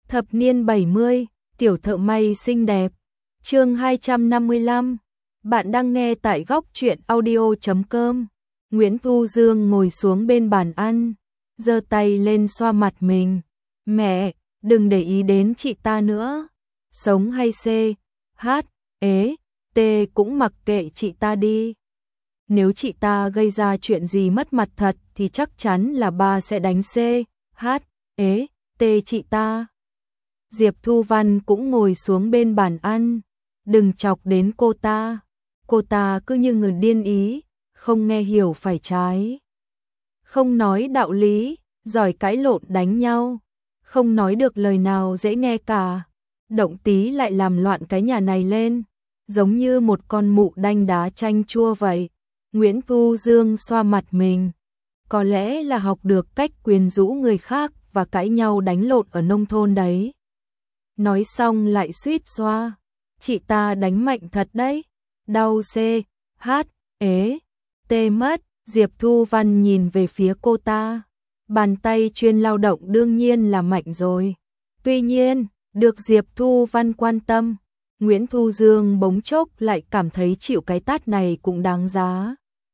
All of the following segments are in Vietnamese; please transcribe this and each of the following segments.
Thập niên 70, tiểu thợ may xinh đẹp. Chương 255. Bạn đang nghe tại góc truyện audio.com. Nguyễn Thu Dương ngồi xuống bên bàn ăn, giơ tay lên xoa mặt mình. Mẹ, đừng để ý đến chị ta nữa. Sống hay C, H, ế, T cũng mặc kệ chị ta đi. Nếu chị ta gây ra chuyện gì mất mặt thật thì chắc chắn là ba sẽ đánh C, H, ế, T chị ta. Diệp Thu Văn cũng ngồi xuống bên bàn ăn. Đừng chọc đến cô ta. Cô ta cứ như người điên ý, không nghe hiểu phải trái. Không nói đạo lý, giỏi cãi lộn đánh nhau. Không nói được lời nào dễ nghe cả. Động tí lại làm loạn cái nhà này lên, giống như một con mụ đanh đá chanh chua vậy. Nguyễn Thu Dương xoa mặt mình. Có lẽ là học được cách quyến rũ người khác và cãi nhau đánh lộn ở nông thôn đấy. Nói xong lại suýt xoa. Chị ta đánh mạnh thật đấy. Đau C, H, ế, T mất. Diệp Thu Văn nhìn về phía cô ta. Bàn tay chuyên lao động đương nhiên là mạnh rồi. Tuy nhiên, được Diệp Thu Văn quan tâm, Nguyễn Thu Dương bỗng chốc lại cảm thấy chịu cái tát này cũng đáng giá.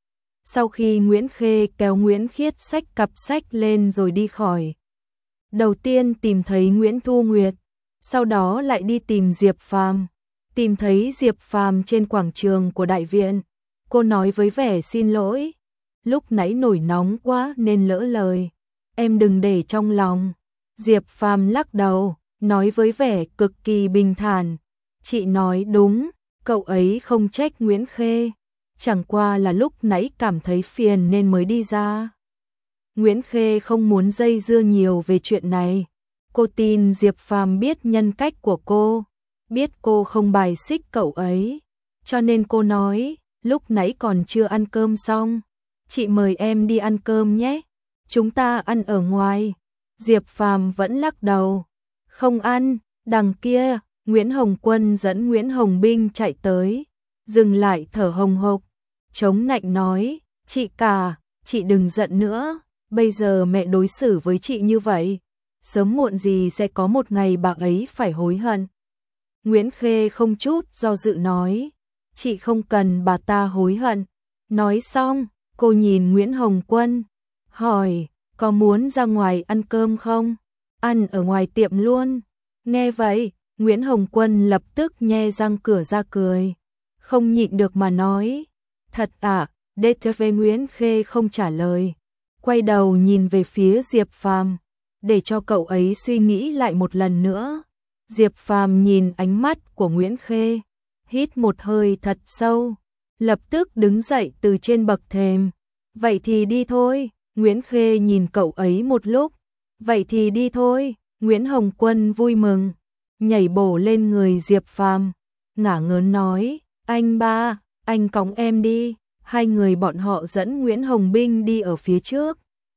Sau khi Nguyễn Khê kéo Nguyễn Khiết xách cặp sách lên rồi đi khỏi. Đầu tiên tìm thấy Nguyễn Thu Nguyệt, sau đó lại đi tìm Diệp Phàm. Tìm thấy Diệp Phàm trên quảng trường của đại viện. Cô nói với vẻ xin lỗi. Lúc nãy nổi nóng quá nên lỡ lời. Em đừng để trong lòng. Diệp Phàm lắc đầu, nói với vẻ cực kỳ bình thản. Chị nói đúng, cậu ấy không trách Nguyễn Khê. Chẳng qua là lúc nãy cảm thấy phiền nên mới đi ra. Nguyễn Khê không muốn dây dưa nhiều về chuyện này. Cô tin Diệp Phàm biết nhân cách của cô, biết cô không bài xích cậu ấy. Cho nên cô nói, lúc nãy còn chưa ăn cơm xong. Chị mời em đi ăn cơm nhé. Chúng ta ăn ở ngoài. Diệp Phàm vẫn lắc đầu. Không ăn, đằng kia, Nguyễn Hồng Quân dẫn Nguyễn Hồng Binh chạy tới. Dừng lại thở hồng hộc. Chống nạnh nói, chị cả, chị đừng giận nữa. Bây giờ mẹ đối xử với chị như vậy. Sớm muộn gì sẽ có một ngày bà ấy phải hối hận. Nguyễn Khê không chút do dự nói, chị không cần bà ta hối hận. Nói xong, cô nhìn Nguyễn Hồng Quân, hỏi, có muốn ra ngoài ăn cơm không? Ăn ở ngoài tiệm luôn. Nghe vậy, Nguyễn Hồng Quân lập tức nhe răng cửa ra cười. Không nhịn được mà nói, thật à? DTV Nguyễn Khê không trả lời. Quay đầu nhìn về phía Diệp Phàm, để cho cậu ấy suy nghĩ lại một lần nữa. Diệp Phàm nhìn ánh mắt của Nguyễn Khê, hít một hơi thật sâu, lập tức đứng dậy từ trên bậc thềm. Vậy thì đi thôi. Nguyễn Khê nhìn cậu ấy một lúc. Vậy thì đi thôi. Nguyễn Hồng Quân vui mừng, nhảy bổ lên người Diệp Phàm, ngả ngớn nói, anh ba, anh cõng em đi. Hai người bọn họ dẫn Nguyễn Hồng Binh đi ở phía trước.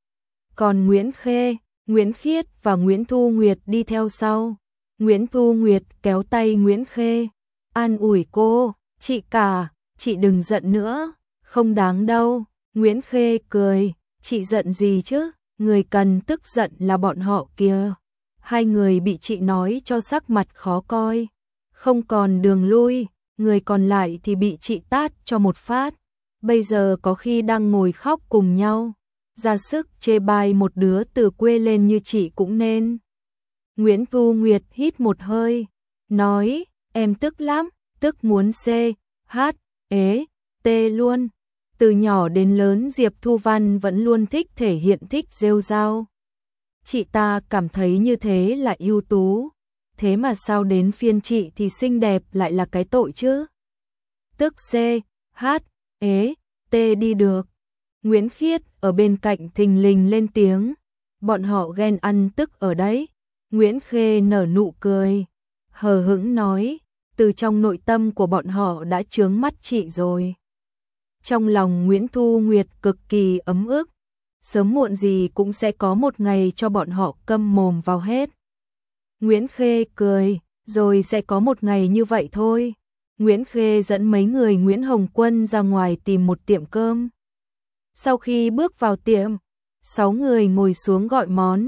Còn Nguyễn Khê, Nguyễn Khiết và Nguyễn Thu Nguyệt đi theo sau. Nguyễn Thu Nguyệt kéo tay Nguyễn Khê, an ủi cô, chị cả, chị đừng giận nữa, không đáng đâu. Nguyễn Khê cười, chị giận gì chứ, người cần tức giận là bọn họ kìa. Hai người bị chị nói cho sắc mặt khó coi, không còn đường lui, người còn lại thì bị chị tát cho một phát. Bây giờ có khi đang ngồi khóc cùng nhau, ra sức chê bai một đứa từ quê lên như chị cũng nên. Nguyễn Thu Nguyệt hít một hơi, nói, em tức lắm, tức muốn C, H, ế, T luôn. Từ nhỏ đến lớn Diệp Thu Văn vẫn luôn thích thể hiện, thích rêu rao. Chị ta cảm thấy như thế là ưu tú. Thế mà sao đến phiên chị thì xinh đẹp lại là cái tội chứ? Tức C, H, ế, T đi được. Nguyễn Khiết ở bên cạnh thình lình lên tiếng. Bọn họ ghen ăn tức ở đấy. Nguyễn Khê nở nụ cười, hờ hững nói, từ trong nội tâm của bọn họ đã chướng mắt chị rồi. Trong lòng Nguyễn Thu Nguyệt cực kỳ ấm ức, sớm muộn gì cũng sẽ có một ngày cho bọn họ câm mồm vào hết. Nguyễn Khê cười, rồi sẽ có một ngày như vậy thôi. Nguyễn Khê dẫn mấy người Nguyễn Hồng Quân ra ngoài tìm một tiệm cơm. Sau khi bước vào tiệm, 6 người ngồi xuống gọi món.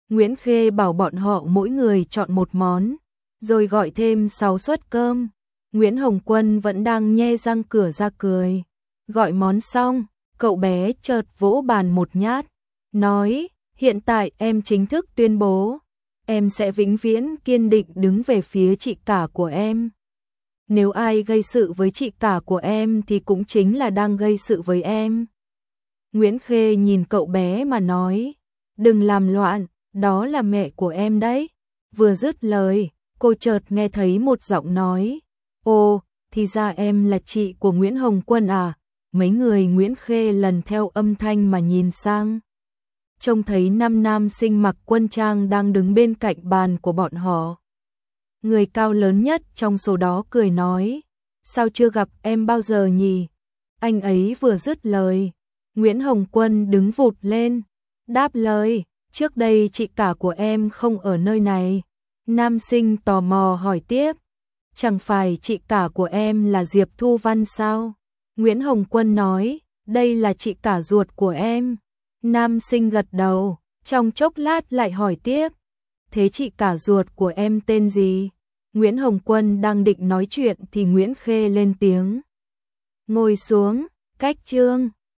Nguyễn Khê bảo bọn họ mỗi người chọn một món, rồi gọi thêm 6 suất cơm. Nguyễn Hồng Quân vẫn đang nhe răng cửa ra cười. Gọi món xong, cậu bé chợt vỗ bàn một nhát, nói, hiện tại em chính thức tuyên bố, em sẽ vĩnh viễn kiên định đứng về phía chị cả của em. Nếu ai gây sự với chị cả của em thì cũng chính là đang gây sự với em. Nguyễn Khê nhìn cậu bé mà nói, đừng làm loạn, đó là mẹ của em đấy. Vừa dứt lời, cô chợt nghe thấy một giọng nói, ồ, thì ra em là chị của Nguyễn Hồng Quân à? Mấy người Nguyễn Khê lần theo âm thanh mà nhìn sang. Trông thấy 5 nam sinh mặc quân trang đang đứng bên cạnh bàn của bọn họ. Người cao lớn nhất trong số đó cười nói, sao chưa gặp em bao giờ nhỉ? Anh ấy vừa dứt lời, Nguyễn Hồng Quân đứng vụt lên, đáp lời, trước đây chị cả của em không ở nơi này. Nam sinh tò mò hỏi tiếp, chẳng phải chị cả của em là Diệp Thu Văn sao? Nguyễn Hồng Quân nói, đây là chị cả ruột của em. Nam sinh gật đầu, trong chốc lát lại hỏi tiếp, thế chị cả ruột của em tên gì? Nguyễn Hồng Quân đang định nói chuyện thì Nguyễn Khê lên tiếng, ngồi xuống, cách Trương.